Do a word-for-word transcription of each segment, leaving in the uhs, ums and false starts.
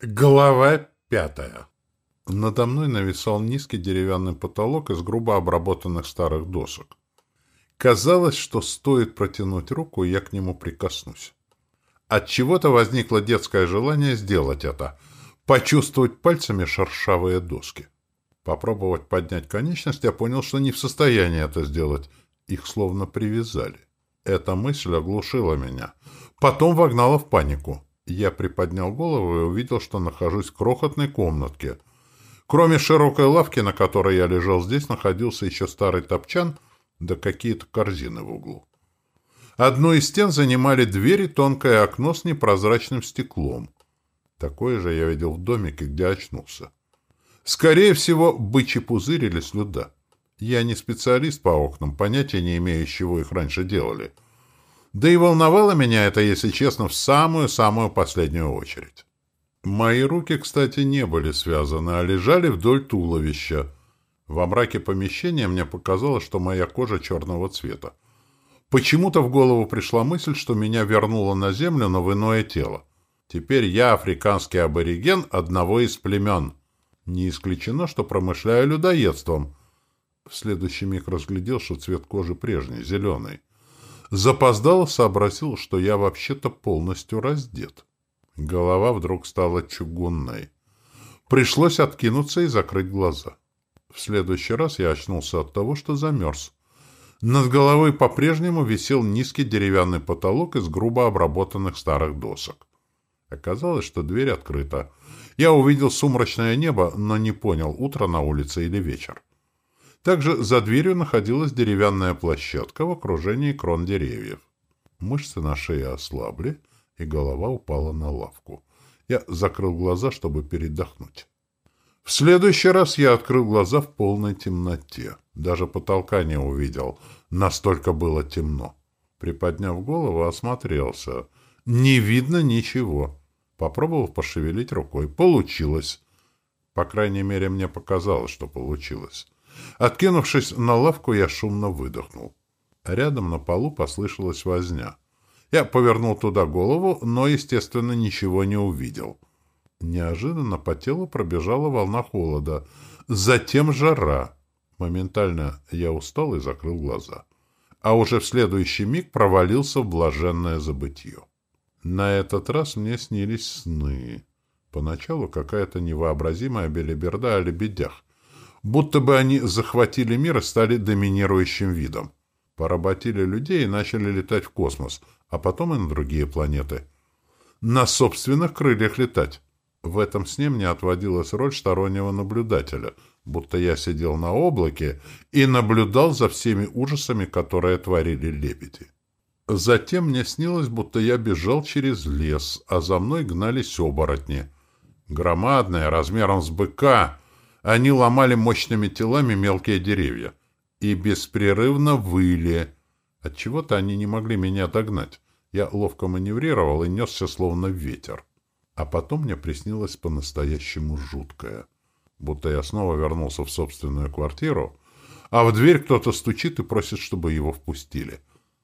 Глава пятая. Надо мной нависал низкий деревянный потолок из грубо обработанных старых досок. Казалось, что стоит протянуть руку, и я к нему прикоснусь. От чего-то возникло детское желание сделать это, почувствовать пальцами шершавые доски. Попробовать поднять конечность, я понял, что не в состоянии это сделать. Их словно привязали. Эта мысль оглушила меня. Потом вогнала в панику. Я приподнял голову и увидел, что нахожусь в крохотной комнатке. Кроме широкой лавки, на которой я лежал, здесь находился еще старый топчан, да какие-то корзины в углу. Одну из стен занимали дверь и тонкое окно с непрозрачным стеклом. Такое же я видел в домике, где очнулся. Скорее всего, бычий пузырь или слюда. Я не специалист по окнам, понятия не имею, из чего их раньше делали. Да и волновало меня это, если честно, в самую-самую последнюю очередь. Мои руки, кстати, не были связаны, а лежали вдоль туловища. Во мраке помещения мне показалось, что моя кожа черного цвета. Почему-то в голову пришла мысль, что меня вернуло на землю, но в иное тело. Теперь я африканский абориген одного из племен. Не исключено, что промышляю людоедством. В следующий миг разглядел, что цвет кожи прежний, зеленый. Запоздало сообразил, что я вообще-то полностью раздет. Голова вдруг стала чугунной. Пришлось откинуться и закрыть глаза. В следующий раз я очнулся от того, что замерз. Над головой по-прежнему висел низкий деревянный потолок из грубо обработанных старых досок. Оказалось, что дверь открыта. Я увидел сумрачное небо, но не понял, утро на улице или вечер. Также за дверью находилась деревянная площадка в окружении крон деревьев. Мышцы на шее ослабли, и голова упала на лавку. Я закрыл глаза, чтобы передохнуть. В следующий раз я открыл глаза в полной темноте. Даже потолка не увидел. Настолько было темно. Приподняв голову, осмотрелся. Не видно ничего. Попробовал пошевелить рукой. Получилось. По крайней мере, мне показалось, что получилось. Откинувшись на лавку, я шумно выдохнул. Рядом на полу послышалась возня. Я повернул туда голову, но, естественно, ничего не увидел. Неожиданно по телу пробежала волна холода. Затем жара. Моментально я устал и закрыл глаза. А уже в следующий миг провалился в блаженное забытье. На этот раз мне снились сны. Поначалу какая-то невообразимая белиберда о лебедях. Будто бы они захватили мир и стали доминирующим видом. Поработили людей и начали летать в космос, а потом и на другие планеты. На собственных крыльях летать. В этом сне мне отводилась роль стороннего наблюдателя, будто я сидел на облаке и наблюдал за всеми ужасами, которые творили лебеди. Затем мне снилось, будто я бежал через лес, а за мной гнались оборотни. Громадные, размером с быка, они ломали мощными телами мелкие деревья и беспрерывно выли. Отчего-то они не могли меня догнать. Я ловко маневрировал и несся словно ветер. А потом мне приснилось по-настоящему жуткое. Будто я снова вернулся в собственную квартиру, а в дверь кто-то стучит и просит, чтобы его впустили.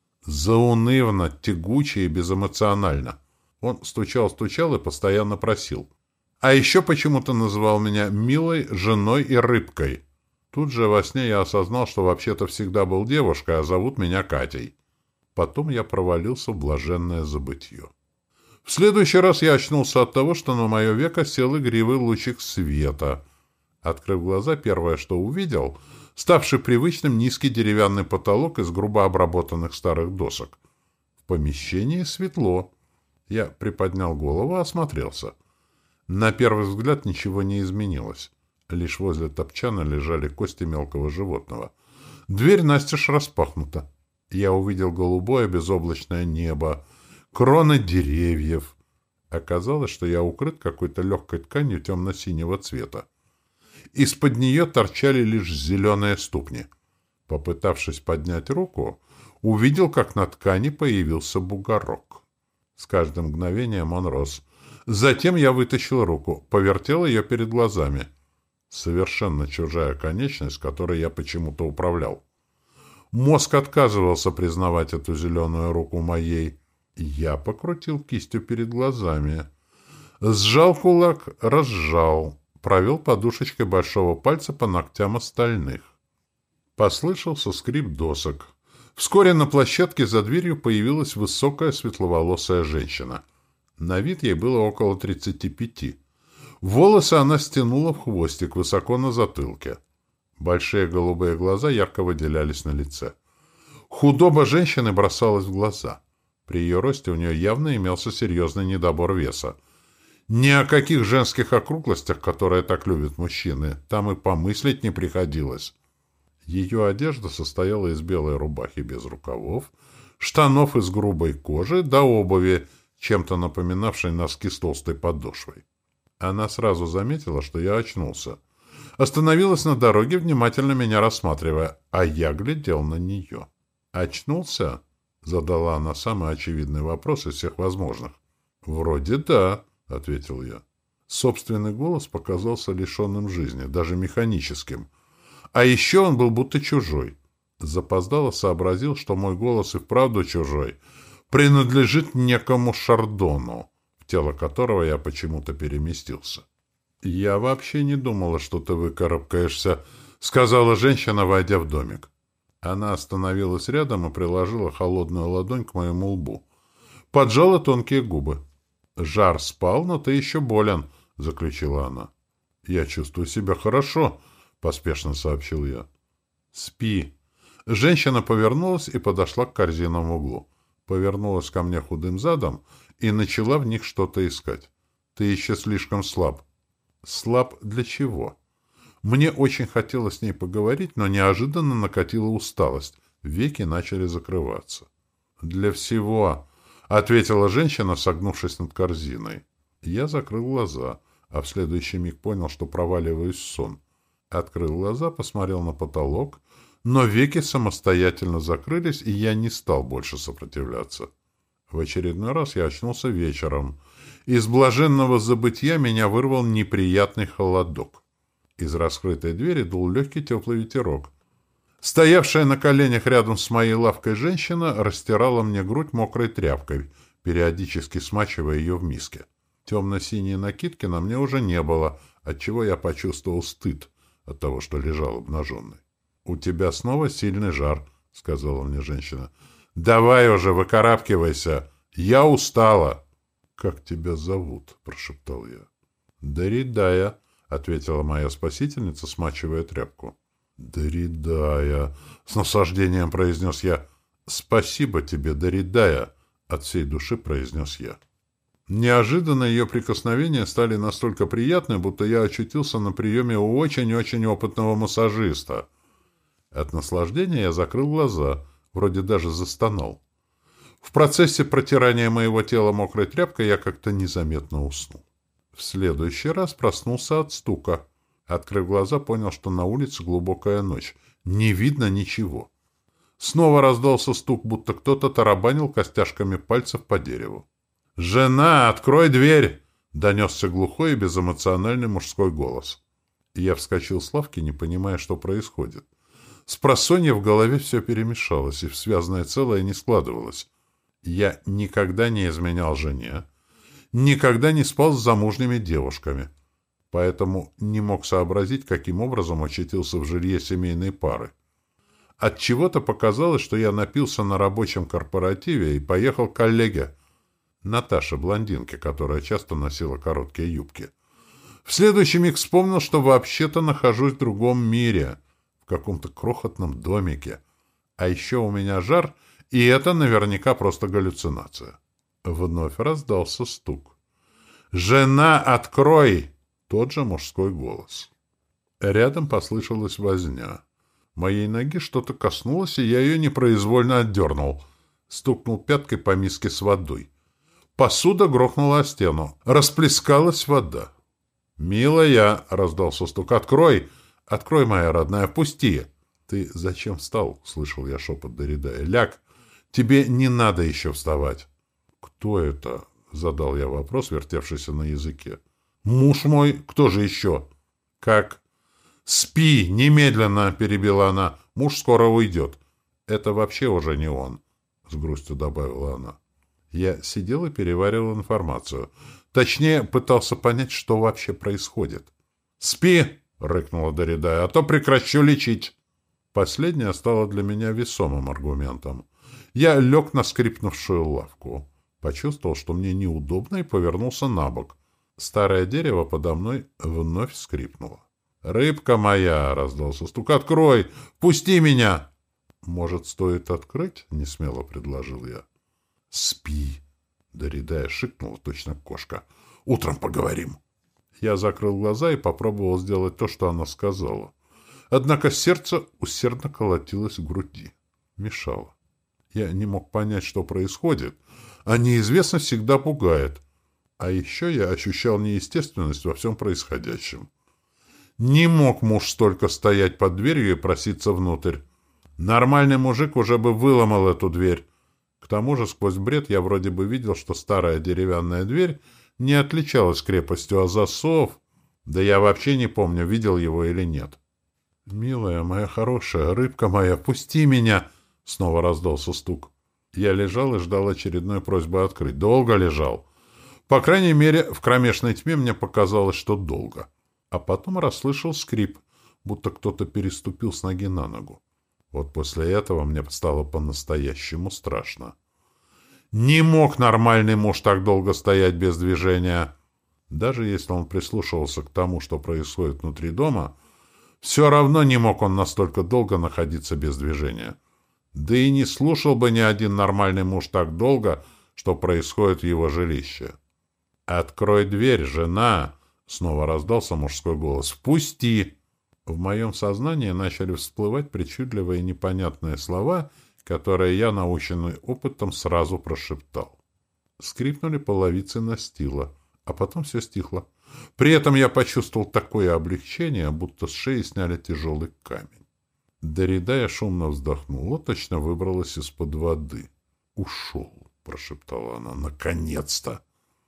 Заунывно, тягуче и безэмоционально. Он стучал-стучал и постоянно просил. А еще почему-то называл меня милой, женой и рыбкой. Тут же во сне я осознал, что вообще-то всегда был девушкой, а зовут меня Катей. Потом я провалился в блаженное забытье. В следующий раз я очнулся от того, что на мое веко сел игривый лучик света. Открыв глаза, первое, что увидел, ставший привычным низкий деревянный потолок из грубо обработанных старых досок. В помещении светло. Я приподнял голову и осмотрелся. На первый взгляд ничего не изменилось. Лишь возле топчана лежали кости мелкого животного. Дверь настежь распахнута. Я увидел голубое безоблачное небо, кроны деревьев. Оказалось, что я укрыт какой-то легкой тканью темно-синего цвета. Из-под нее торчали лишь зеленые ступни. Попытавшись поднять руку, увидел, как на ткани появился бугорок. С каждым мгновением он рос. Затем я вытащил руку, повертел ее перед глазами. Совершенно чужая конечность, которой я почему-то управлял. Мозг отказывался признавать эту зеленую руку моей. Я покрутил кистью перед глазами. Сжал кулак, разжал, провел подушечкой большого пальца по ногтям остальных. Послышался скрип досок. Вскоре на площадке за дверью появилась высокая светловолосая женщина. На вид ей было около тридцати пяти. Волосы она стянула в хвостик высоко на затылке. Большие голубые глаза ярко выделялись на лице. Худоба женщины бросалась в глаза. При ее росте у нее явно имелся серьезный недобор веса. Ни о каких женских округлостях, которые так любят мужчины, там и помыслить не приходилось. Ее одежда состояла из белой рубахи без рукавов, штанов из грубой кожи до обуви, чем-то напоминавшей носки с толстой подошвой. Она сразу заметила, что я очнулся. Остановилась на дороге, внимательно меня рассматривая, а я глядел на нее. «Очнулся?» — задала она самый очевидный вопрос из всех возможных. «Вроде да», — ответил я. Собственный голос показался лишенным жизни, даже механическим. А еще он был будто чужой. Запоздало сообразил, что мой голос и вправду чужой, принадлежит некому Шардону, в тело которого я почему-то переместился. «Я вообще не думала, что ты выкарабкаешься», — сказала женщина, войдя в домик. Она остановилась рядом и приложила холодную ладонь к моему лбу. Поджала тонкие губы. «Жар спал, но ты еще болен», — заключила она. «Я чувствую себя хорошо», — поспешно сообщил я. «Спи». Женщина повернулась и подошла к корзинам в углу. Повернулась ко мне худым задом и начала в них что-то искать. «Ты еще слишком слаб». «Слаб для чего?» Мне очень хотелось с ней поговорить, но неожиданно накатила усталость. Веки начали закрываться. «Для всего», — ответила женщина, согнувшись над корзиной. Я закрыл глаза, а в следующий миг понял, что проваливаюсь в сон. Открыл глаза, посмотрел на потолок, но веки самостоятельно закрылись, и я не стал больше сопротивляться. В очередной раз я очнулся вечером. Из блаженного забытья меня вырвал неприятный холодок. Из раскрытой двери дул легкий теплый ветерок. Стоявшая на коленях рядом с моей лавкой женщина растирала мне грудь мокрой тряпкой, периодически смачивая ее в миске. Темно-синей накидки на мне уже не было, отчего я почувствовал стыд от того, что лежал обнаженный. «У тебя снова сильный жар», — сказала мне женщина. «Давай уже, выкарабкивайся! Я устала!» «Как тебя зовут?» — прошептал я. «Доридая», — ответила моя спасительница, смачивая тряпку. «Доридая», — с наслаждением произнес я. «Спасибо тебе, Доридая», — от всей души произнес я. Неожиданно ее прикосновения стали настолько приятны, будто я очутился на приеме у очень-очень опытного массажиста. От наслаждения я закрыл глаза, вроде даже застонал. В процессе протирания моего тела мокрой тряпкой я как-то незаметно уснул. В следующий раз проснулся от стука. Открыв глаза, понял, что на улице глубокая ночь. Не видно ничего. Снова раздался стук, будто кто-то тарабанил костяшками пальцев по дереву. «Жена, открой дверь!» — донесся глухой и безэмоциональный мужской голос. Я вскочил с лавки, не понимая, что происходит. Спросонья в голове все перемешалось, и в связанное целое не складывалось. Я никогда не изменял жене, никогда не спал с замужними девушками, поэтому не мог сообразить, каким образом очутился в жилье семейной пары. Отчего-то показалось, что я напился на рабочем корпоративе и поехал к коллеге, Наташе, блондинке, которая часто носила короткие юбки. В следующий миг вспомнил, что вообще-то нахожусь в другом мире, в каком-то крохотном домике. А еще у меня жар, и это наверняка просто галлюцинация. Вновь раздался стук. «Жена, открой!» Тот же мужской голос. Рядом послышалась возня. Моей ноги что-то коснулось, и я ее непроизвольно отдернул. Стукнул пяткой по миске с водой. Посуда грохнула о стену. Расплескалась вода. «Милая!» — раздался стук. «Открой! Открой, моя родная! Пусти!» «Ты зачем встал?» — слышал я шепот Доридая. «Ляг! Тебе не надо еще вставать!» «Кто это?» — задал я вопрос, вертевшийся на языке. «Муж мой! Кто же еще?» «Как?» «Спи! Немедленно!» — перебила она. «Муж скоро уйдет!» «Это вообще уже не он!» — с грустью добавила она. Я сидел и переваривал информацию. Точнее, пытался понять, что вообще происходит. «Спи!» — рыкнула Доридая, — «а то прекращу лечить!» Последнее стало для меня весомым аргументом. Я лег на скрипнувшую лавку. Почувствовал, что мне неудобно, и повернулся на бок. Старое дерево подо мной вновь скрипнуло. «Рыбка моя!» — раздался стук. «Открой! Пусти меня!» «Может, стоит открыть?» — несмело предложил я. «Спи!» — Доридая шикнула, точно кошка. «Утром поговорим!» Я закрыл глаза и попробовал сделать то, что она сказала. Однако сердце усердно колотилось в груди. Мешало. Я не мог понять, что происходит, а неизвестность всегда пугает. А еще я ощущал неестественность во всем происходящем. Не мог муж столько стоять под дверью и проситься внутрь. Нормальный мужик уже бы выломал эту дверь. К тому же сквозь бред я вроде бы видел, что старая деревянная дверь не отличалась крепостью, а засов... Да я вообще не помню, видел его или нет. «Милая моя хорошая, рыбка моя, пусти меня!» Снова раздался стук. Я лежал и ждал очередной просьбы открыть. Долго лежал. По крайней мере, в кромешной тьме мне показалось, что долго. А потом расслышал скрип, будто кто-то переступил с ноги на ногу. Вот после этого мне стало по-настоящему страшно. Не мог нормальный муж так долго стоять без движения. Даже если он прислушивался к тому, что происходит внутри дома, все равно не мог он настолько долго находиться без движения. Да и не слушал бы ни один нормальный муж так долго, что происходит в его жилище. «Открой дверь, жена!» — снова раздался мужской голос. «Впусти!» В моем сознании начали всплывать причудливые и непонятные слова, которые я, наученный опытом, сразу прошептал. Скрипнули половицы настила, а потом все стихло. При этом я почувствовал такое облегчение, будто с шеи сняли тяжелый камень. Доридая шумно вздохнула, точно выбралась из-под воды. «Ушел», — прошептала она, — «наконец-то!»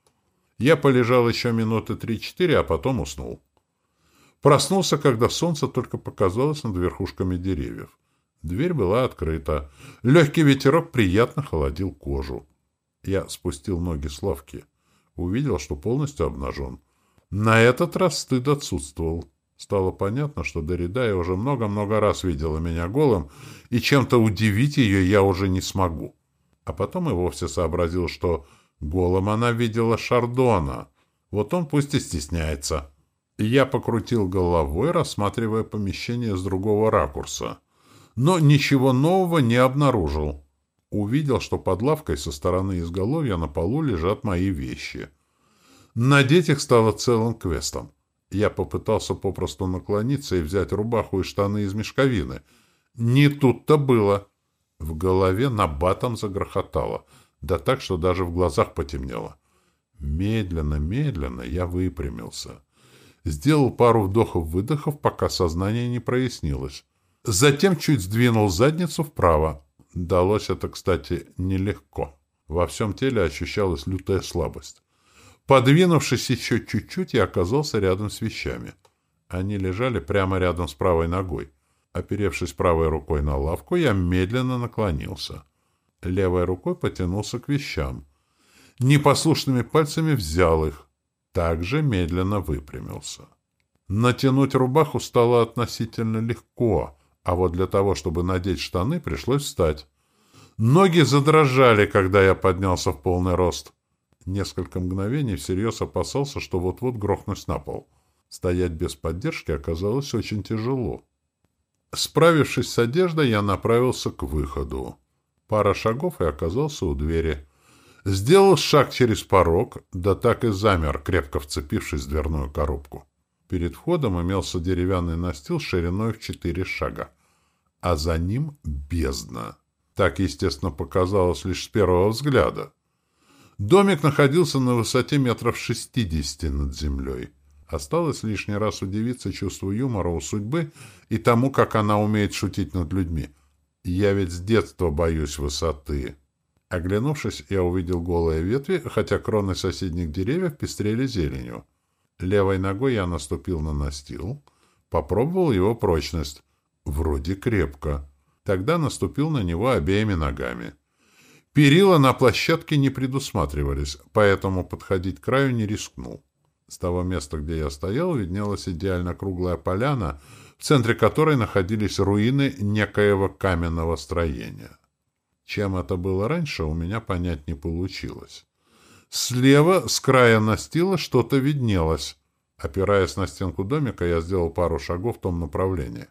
Я полежал еще минуты три-четыре, а потом уснул. Проснулся, когда солнце только показалось над верхушками деревьев. Дверь была открыта. Легкий ветерок приятно холодил кожу. Я спустил ноги с лавки. Увидел, что полностью обнажен. На этот раз стыд отсутствовал. Стало понятно, что Доридая уже много-много раз видела меня голым, и чем-то удивить ее я уже не смогу. А потом и вовсе сообразил, что голым она видела Шардона. Вот он пусть и стесняется. Я покрутил головой, рассматривая помещение с другого ракурса. Но ничего нового не обнаружил. Увидел, что под лавкой со стороны изголовья на полу лежат мои вещи. Надеть их стало целым квестом. Я попытался попросту наклониться и взять рубаху и штаны из мешковины. Не тут-то было. В голове набатом загрохотало, да так, что даже в глазах потемнело. Медленно-медленно я выпрямился. Сделал пару вдохов-выдохов, пока сознание не прояснилось. Затем чуть сдвинул задницу вправо. Далось это, кстати, нелегко. Во всем теле ощущалась лютая слабость. Подвинувшись еще чуть-чуть, я оказался рядом с вещами. Они лежали прямо рядом с правой ногой. Оперевшись правой рукой на лавку, я медленно наклонился. Левой рукой потянулся к вещам. Непослушными пальцами взял их. Также медленно выпрямился. Натянуть рубаху стало относительно легко, а вот для того, чтобы надеть штаны, пришлось встать. Ноги задрожали, когда я поднялся в полный рост. Несколько мгновений всерьез опасался, что вот-вот грохнусь на пол. Стоять без поддержки оказалось очень тяжело. Справившись с одеждой, я направился к выходу. Пара шагов и оказался у двери. Сделал шаг через порог, да так и замер, крепко вцепившись в дверную коробку. Перед входом имелся деревянный настил шириной в четыре шага, а за ним бездна. Так, естественно, показалось лишь с первого взгляда. Домик находился на высоте метров шестидесяти над землей. Осталось лишний раз удивиться чувству юмора у судьбы и тому, как она умеет шутить над людьми. Я ведь с детства боюсь высоты. Оглянувшись, я увидел голые ветви, хотя кроны соседних деревьев пестрели зеленью. Левой ногой я наступил на настил, попробовал его прочность. Вроде крепко. Тогда наступил на него обеими ногами. Перила на площадке не предусматривались, поэтому подходить к краю не рискнул. С того места, где я стоял, виднелась идеально круглая поляна, в центре которой находились руины некоего каменного строения. Чем это было раньше, у меня понять не получилось. Слева, с края настила, что-то виднелось. Опираясь на стенку домика, я сделал пару шагов в том направлении.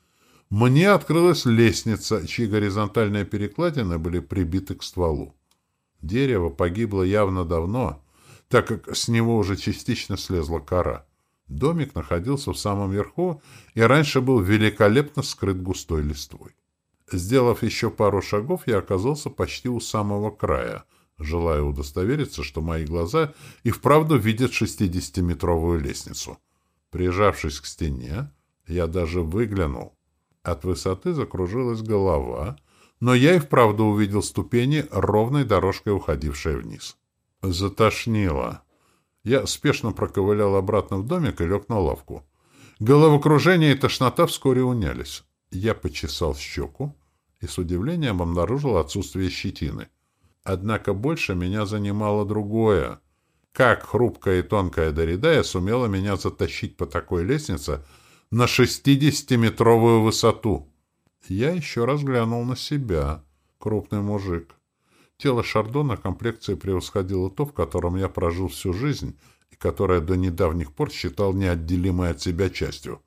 Мне открылась лестница, чьи горизонтальные перекладины были прибиты к стволу. Дерево погибло явно давно, так как с него уже частично слезла кора. Домик находился в самом верху и раньше был великолепно скрыт густой листвой. Сделав еще пару шагов, я оказался почти у самого края, желая удостовериться, что мои глаза и вправду видят шестидесятиметровую лестницу. Прижавшись к стене, я даже выглянул. От высоты закружилась голова, но я и вправду увидел ступени, ровной дорожкой уходившей вниз. Затошнило. Я спешно проковылял обратно в домик и лег на лавку. Головокружение и тошнота вскоре унялись. Я почесал щеку и с удивлением обнаружил отсутствие щетины. Однако больше меня занимало другое. Как хрупкая и тонкая Доридая сумела меня затащить по такой лестнице на шестидесятиметровую высоту? Я еще раз глянул на себя. Крупный мужик. Тело Шардона комплекции превосходило то, в котором я прожил всю жизнь и которое до недавних пор считал неотделимой от себя частью.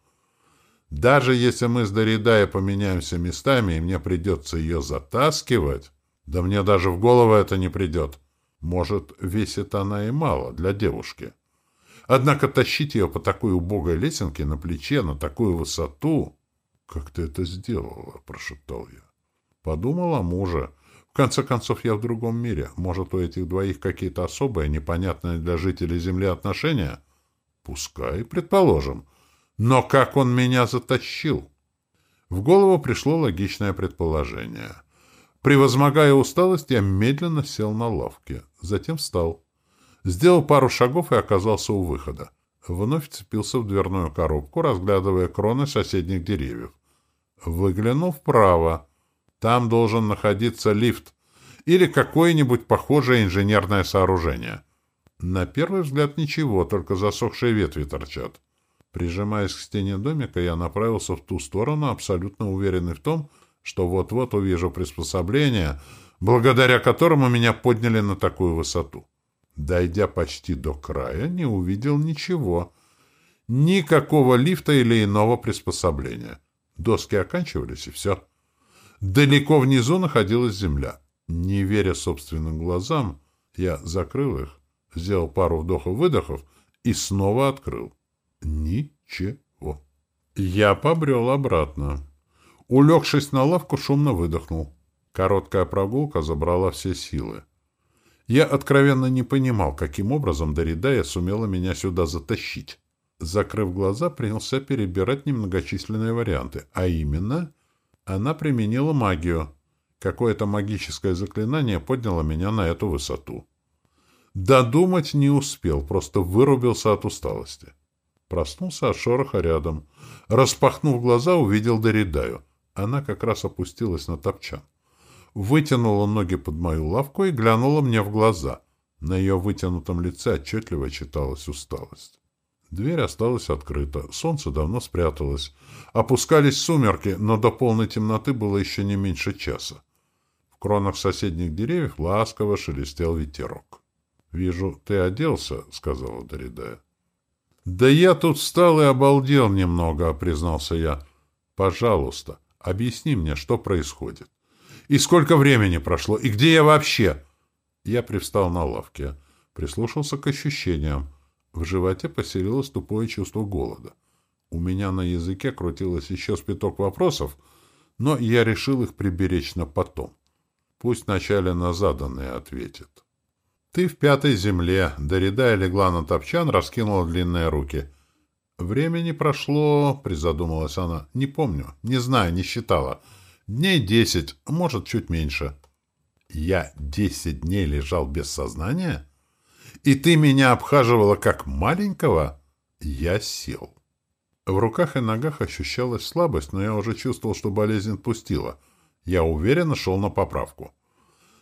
Даже если мы с Доридаей поменяемся местами, и мне придется ее затаскивать, да мне даже в голову это не придет. Может, весит она и мало для девушки. Однако тащить ее по такой убогой лесенке на плече на такую высоту... — Как ты это сделала? — прошептал я. Подумал о муже. В конце концов, я в другом мире. Может, у этих двоих какие-то особые, непонятные для жителей Земли отношения? Пускай, предположим. Но как он меня затащил? В голову пришло логичное предположение. Превозмогая усталость, я медленно сел на лавке. Затем встал. Сделал пару шагов и оказался у выхода. Вновь вцепился в дверную коробку, разглядывая кроны соседних деревьев. Выглянул вправо. Там должен находиться лифт или какое-нибудь похожее инженерное сооружение. На первый взгляд ничего, только засохшие ветви торчат. Прижимаясь к стене домика, я направился в ту сторону, абсолютно уверенный в том, что вот-вот увижу приспособление, благодаря которому меня подняли на такую высоту. Дойдя почти до края, не увидел ничего. Никакого лифта или иного приспособления. Доски оканчивались, и все. Далеко внизу находилась земля. Не веря собственным глазам, я закрыл их, сделал пару вдохов-выдохов и снова открыл. Ничего. Я побрел обратно. Улегшись на лавку, шумно выдохнул. Короткая прогулка забрала все силы. Я откровенно не понимал, каким образом Доридая сумела меня сюда затащить. Закрыв глаза, принялся перебирать немногочисленные варианты, а именно, она применила магию. Какое-то магическое заклинание подняло меня на эту высоту. Додумать не успел, просто вырубился от усталости. Проснулся от шороха рядом. Распахнув глаза, увидел Доридаю. Она как раз опустилась на топчан. Вытянула ноги под мою лавку и глянула мне в глаза. На ее вытянутом лице отчетливо читалась усталость. Дверь осталась открыта. Солнце давно спряталось. Опускались сумерки, но до полной темноты было еще не меньше часа. В кронах соседних деревьев ласково шелестел ветерок. — Вижу, ты оделся, — сказала Доридая. — Да я тут встал и обалдел немного, — признался я. — Пожалуйста, объясни мне, что происходит. И сколько времени прошло, и где я вообще? Я привстал на лавке, прислушался к ощущениям. В животе поселилось тупое чувство голода. У меня на языке крутилось еще спиток вопросов, но я решил их приберечь на потом. Пусть вначале на заданные ответит. «Ты в пятой земле», — Доридая легла на топчан, раскинула длинные руки. «Времени прошло», — призадумалась она. «Не помню, не знаю, не считала. Дней десять, может, чуть меньше». «Я десять дней лежал без сознания? И ты меня обхаживала как маленького?» Я сел. В руках и ногах ощущалась слабость, но я уже чувствовал, что болезнь отпустила. Я уверенно шел на поправку.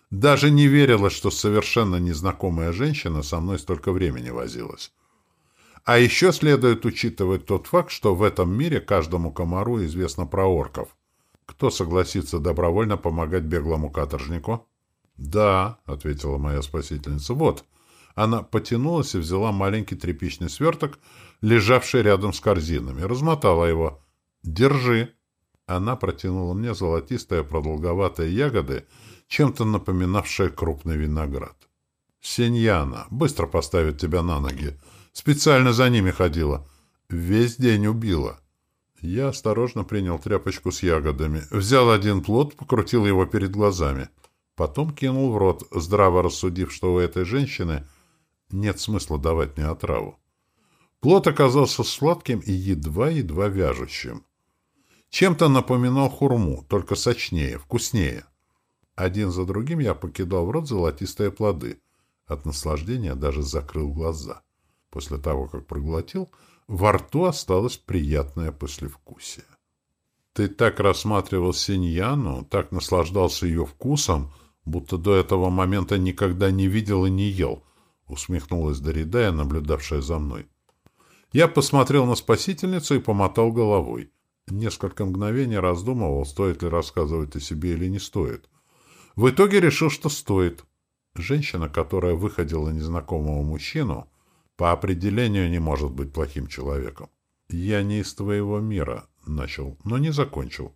Даже не верилось, что совершенно незнакомая женщина со мной столько времени возилась. А еще следует учитывать тот факт, что в этом мире каждому комару известно про орков. Кто согласится добровольно помогать беглому каторжнику? «Да», — ответила моя спасительница, — «вот». Она потянулась и взяла маленький тряпичный сверток, лежавший рядом с корзинами, размотала его. «Держи». Она протянула мне золотистые продолговатые ягоды, чем-то напоминавшие крупный виноград. «Синьяна, быстро поставит тебя на ноги. Специально за ними ходила. Весь день убила». Я осторожно принял тряпочку с ягодами, взял один плод, покрутил его перед глазами. Потом кинул в рот, здраво рассудив, что у этой женщины нет смысла давать мне отраву. Плод оказался сладким и едва-едва вяжущим. Чем-то напоминал хурму, только сочнее, вкуснее. Один за другим я покидал в рот золотистые плоды. От наслаждения даже закрыл глаза. После того, как проглотил, во рту осталось приятное послевкусие. «Ты так рассматривал синьяну, так наслаждался ее вкусом, будто до этого момента никогда не видел и не ел», — усмехнулась Доридая, наблюдавшая за мной. Я посмотрел на спасительницу и помотал головой. Несколько мгновений раздумывал, стоит ли рассказывать о себе или не стоит. В итоге решил, что стоит. Женщина, которая выходила незнакомого мужчину, по определению не может быть плохим человеком. «Я не из твоего мира», — начал, но не закончил.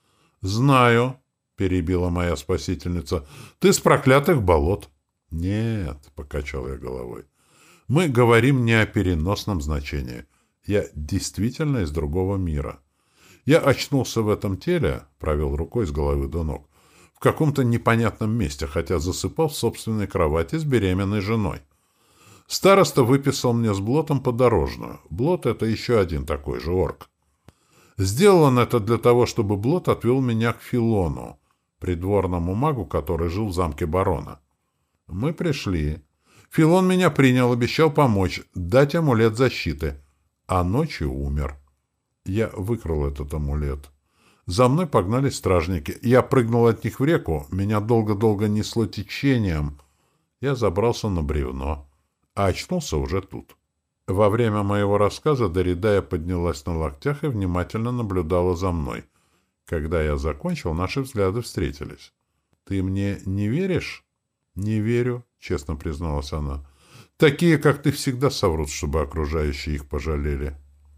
«Знаю», — перебила моя спасительница, — «ты с проклятых болот». «Нет», — покачал я головой, — «мы говорим не о переносном значении. Я действительно из другого мира. Я очнулся в этом теле», — провел рукой с головы до ног, — «в каком-то непонятном месте, хотя засыпал в собственной кровати с беременной женой. Староста выписал мне с Блотом подорожную. Блот — это еще один такой же орк. Сделал он это для того, чтобы Блот отвел меня к Филону, придворному магу, который жил в замке барона. Мы пришли. Филон меня принял, обещал помочь, дать амулет защиты, а ночью умер. Я выкрал этот амулет. За мной погнались стражники. Я прыгнул от них в реку, меня долго-долго несло течением. Я забрался на бревно, а очнулся уже тут. Во время моего рассказа Доридая поднялась на локтях и внимательно наблюдала за мной. Когда я закончил, наши взгляды встретились. «Ты мне не веришь?» «Не верю», — честно призналась она. «Такие, как ты, всегда соврут, чтобы окружающие их пожалели».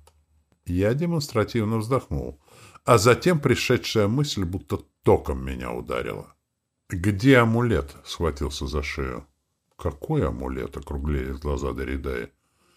Я демонстративно вздохнул, а затем пришедшая мысль будто током меня ударила. «Где амулет?» — схватился за шею. «Какой амулет?» — округлились глаза Доридаи.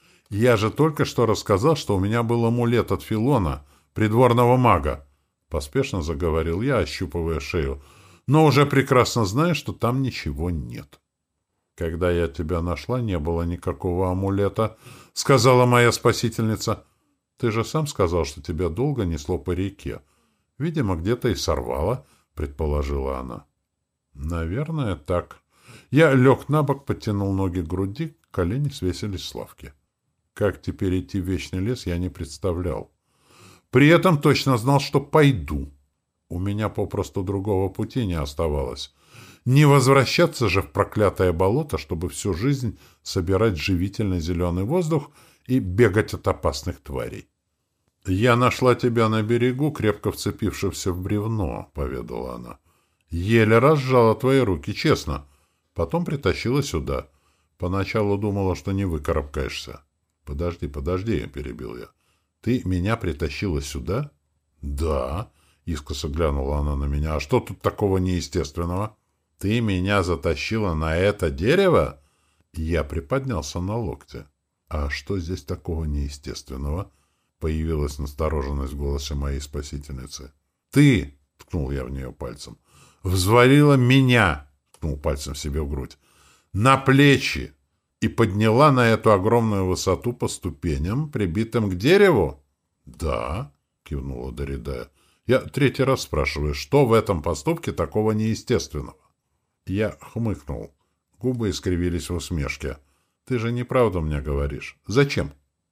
«Я же только что рассказал, что у меня был амулет от Филона, придворного мага», — поспешно заговорил я, ощупывая шею, «но уже прекрасно знаю, что там ничего нет». «Когда я тебя нашла, не было никакого амулета», — сказала моя спасительница. «Ты же сам сказал, что тебя долго несло по реке. Видимо, где-то и сорвало», — предположила она. «Наверное, так». Я лег на бок, подтянул ноги к груди, колени свесились с лавки. Как теперь идти в вечный лес, я не представлял. При этом точно знал, что пойду. У меня попросту другого пути не оставалось. Не возвращаться же в проклятое болото, чтобы всю жизнь собирать живительный зеленый воздух и бегать от опасных тварей. «Я нашла тебя на берегу, крепко вцепившегося в бревно», — поведала она. «Еле разжала твои руки, честно. Потом притащила сюда. Поначалу думала, что не выкарабкаешься». «Подожди, подожди», — перебил я. «Ты меня притащила сюда?» «Да», — искоса глянула она на меня. «А что тут такого неестественного?» «Ты меня затащила на это дерево?» Я приподнялся на локте. «А что здесь такого неестественного?» Появилась настороженность в голосе моей спасительницы. «Ты!» — ткнул я в нее пальцем. «Взвалила меня!» — ткнул пальцем себе в грудь. «На плечи!» И подняла на эту огромную высоту по ступеням, прибитым к дереву? «Да», — кивнула Доридая. «Я третий раз спрашиваю, что в этом поступке такого неестественного?» Я хмыкнул. Губы искривились в усмешке. «Ты же неправду мне говоришь. Зачем?»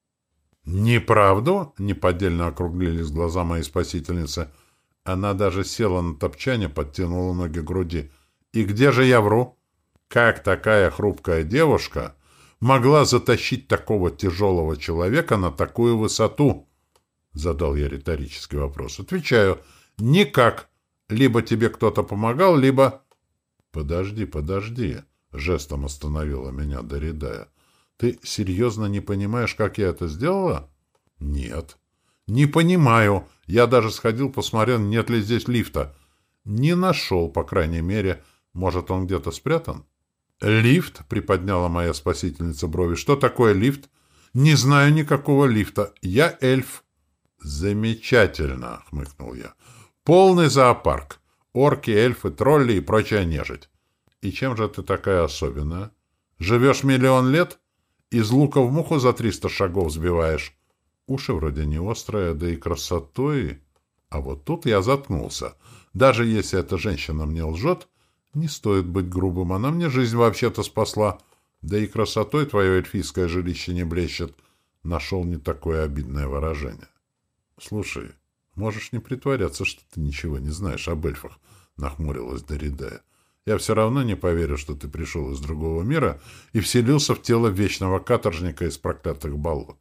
«Неправду?» — неподдельно округлились глаза моей спасительницы. Она даже села на топчане, подтянула ноги к груди. И где же я вру? Как такая хрупкая девушка могла затащить такого тяжелого человека на такую высоту? Задал я риторический вопрос. Отвечаю, никак. Либо тебе кто-то помогал, либо... Подожди, подожди, жестом остановила меня Доридая. Ты серьезно не понимаешь, как я это сделала? Нет. Не понимаю. Я даже сходил, посмотрел, нет ли здесь лифта. Не нашел, по крайней мере. Может, он где-то спрятан? Лифт? Приподняла моя спасительница брови. Что такое лифт? Не знаю никакого лифта. Я эльф. Замечательно, хмыкнул я. Полный зоопарк. Орки, эльфы, тролли и прочая нежить. И чем же ты такая особенная? Живешь миллион лет? Из лука в муху за триста шагов сбиваешь? Уши вроде не острые, да и красотой. А вот тут я заткнулся. Даже если эта женщина мне лжет, не стоит быть грубым. Она мне жизнь вообще-то спасла. Да и красотой твое эльфийское жилище не блещет. Нашел не такое обидное выражение. Слушай, можешь не притворяться, что ты ничего не знаешь об эльфах, нахмурилась Доридая. Я все равно не поверю, что ты пришел из другого мира и вселился в тело вечного каторжника из проклятых болот.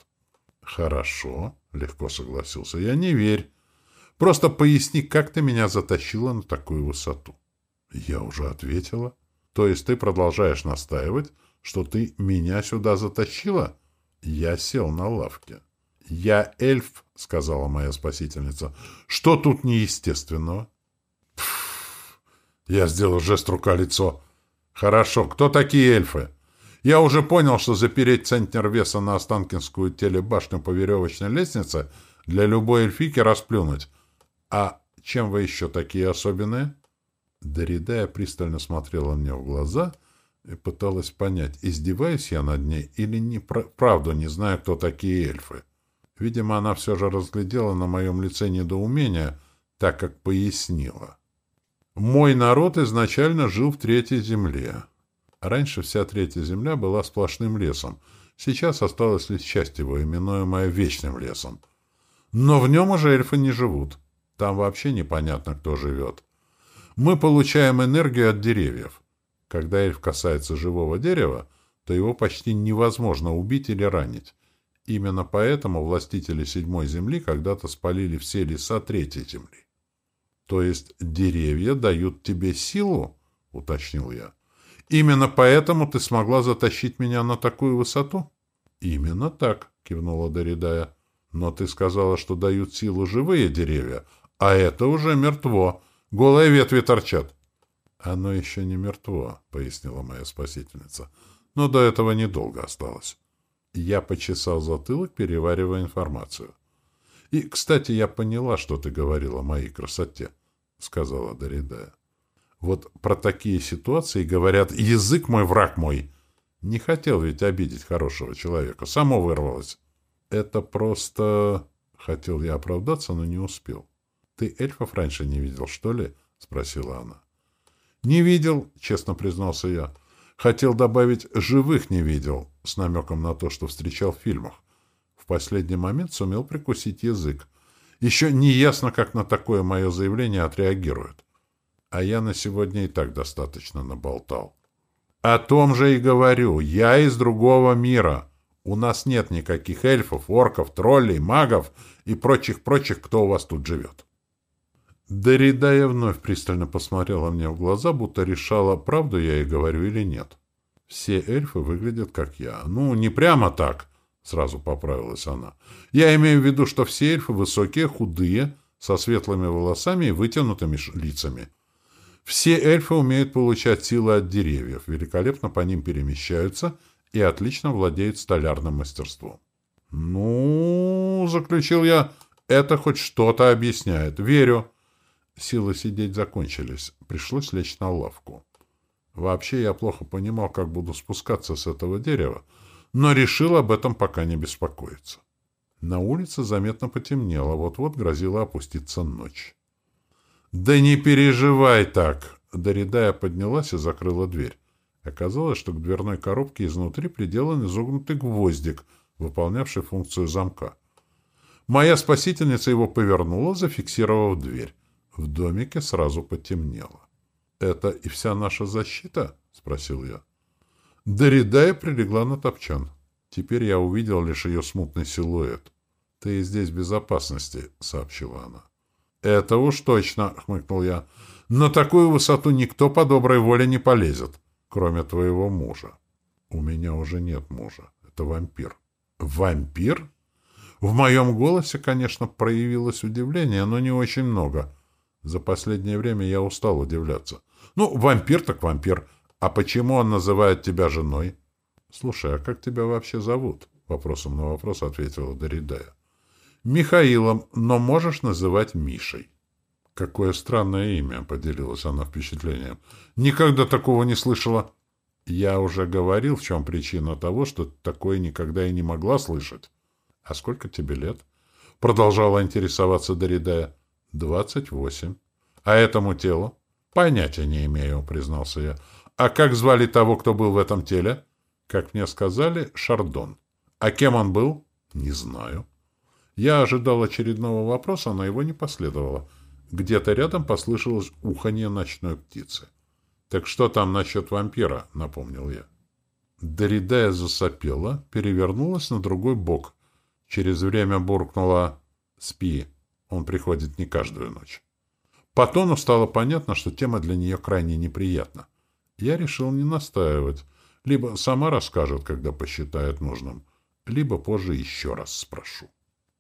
Хорошо, легко согласился я, не верь. Просто поясни, как ты меня затащила на такую высоту. Я уже ответила. То есть ты продолжаешь настаивать, что ты меня сюда затащила? Я сел на лавке. Я эльф, сказала моя спасительница. Что тут неестественного? Пфф, я сделал жест рука-лицо. Хорошо, кто такие эльфы? Я уже понял, что запереть центнер веса на Останкинскую телебашню по веревочной лестнице для любой эльфийки расплюнуть. А чем вы еще такие особенные? Доридая пристально смотрела мне в глаза и пыталась понять, издеваюсь я над ней или не правду не знаю, кто такие эльфы. Видимо, она все же разглядела на моем лице недоумение, так как пояснила. Мой народ изначально жил в Третьей земле. Раньше вся Третья земля была сплошным лесом. Сейчас осталась лишь часть его, именуемая Вечным лесом. Но в нем уже эльфы не живут. Там вообще непонятно, кто живет. Мы получаем энергию от деревьев. Когда эльф касается живого дерева, то его почти невозможно убить или ранить. Именно поэтому властители Седьмой земли когда-то спалили все леса Третьей земли. То есть деревья дают тебе силу, уточнил я. Именно поэтому ты смогла затащить меня на такую высоту? Именно так, кивнула Доридая. Но ты сказала, что дают силу живые деревья, а это уже мертво. Голые ветви торчат. Оно еще не мертво, пояснила моя спасительница. Но до этого недолго осталось. Я почесал затылок, переваривая информацию. — И, кстати, я поняла, что ты говорила о моей красоте, — сказала Доридая. — Вот про такие ситуации говорят «язык мой, враг мой». Не хотел ведь обидеть хорошего человека, само вырвалось. — Это просто... — хотел я оправдаться, но не успел. — Ты эльфов раньше не видел, что ли? — спросила она. — Не видел, — честно признался я. Хотел добавить «живых не видел», с намеком на то, что встречал в фильмах. В последний момент сумел прикусить язык. Еще не ясно, как на такое мое заявление отреагируют. А я на сегодня и так достаточно наболтал. О том же и говорю. Я из другого мира. У нас нет никаких эльфов, орков, троллей, магов и прочих-прочих, кто у вас тут живет. Доридая вновь пристально посмотрела мне в глаза, будто решала, правду я ей говорю или нет. Все эльфы выглядят, как я. Ну, не прямо так, сразу поправилась она. Я имею в виду, что все эльфы высокие, худые, со светлыми волосами и вытянутыми лицами. Все эльфы умеют получать силы от деревьев, великолепно по ним перемещаются и отлично владеют столярным мастерством. Ну, заключил я, это хоть что-то объясняет. Верю. Силы сидеть закончились. Пришлось лечь на лавку. Вообще я плохо понимал, как буду спускаться с этого дерева, но решил об этом пока не беспокоиться. На улице заметно потемнело, вот-вот грозила опуститься ночь. «Да не переживай так!» Доридая поднялась и закрыла дверь. Оказалось, что к дверной коробке изнутри приделан изогнутый гвоздик, выполнявший функцию замка. Моя спасительница его повернула, зафиксировав дверь. В домике сразу потемнело. Это и вся наша защита? — спросил я. Доридая прилегла на топчан. Теперь я увидел лишь ее смутный силуэт. — Ты здесь в безопасности, — сообщила она. — Это уж точно, — хмыкнул я. — На такую высоту никто по доброй воле не полезет, кроме твоего мужа. — У меня уже нет мужа. Это вампир. — Вампир? В моем голосе, конечно, проявилось удивление, но не очень много. За последнее время я устал удивляться. — Ну, вампир так вампир. А почему он называет тебя женой? — Слушай, а как тебя вообще зовут? — вопросом на вопрос ответила Доридая. — Михаилом, но можешь называть Мишей. — Какое странное имя, — поделилась она впечатлением. — Никогда такого не слышала. — Я уже говорил, в чем причина того, что такое никогда и не могла слышать. — А сколько тебе лет? — продолжала интересоваться Доридая. — Двадцать восемь. — А этому телу? — Понятия не имею, — признался я. — А как звали того, кто был в этом теле? — Как мне сказали, Шардон. — А кем он был? — Не знаю. Я ожидал очередного вопроса, но его не последовало. Где-то рядом послышалось уханье ночной птицы. — Так что там насчет вампира? — напомнил я. Доридая засопела, перевернулась на другой бок. Через время буркнула: «Спи, он приходит не каждую ночь». По тону стало понятно, что тема для нее крайне неприятна. Я решил не настаивать. Либо сама расскажет, когда посчитает нужным, либо позже еще раз спрошу.